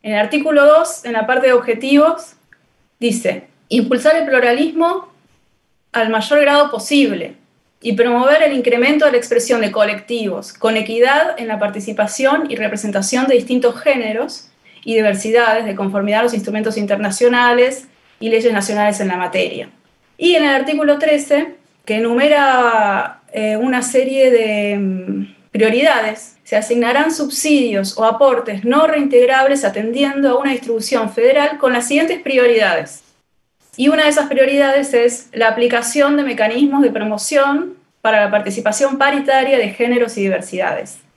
En el artículo 2, en la parte de objetivos, dice: impulsar el pluralismo al mayor grado posible y promover el incremento de la expresión de colectivos con equidad en la participación y representación de distintos géneros y diversidades de conformidad a los instrumentos internacionales y leyes nacionales en la materia. Y en el artículo 13, que enumera una serie de prioridades, se asignarán subsidios o aportes no reintegrables atendiendo a una distribución federal con las siguientes prioridades. Y una de esas prioridades es la aplicación de mecanismos de promoción para la participación paritaria de géneros y diversidades.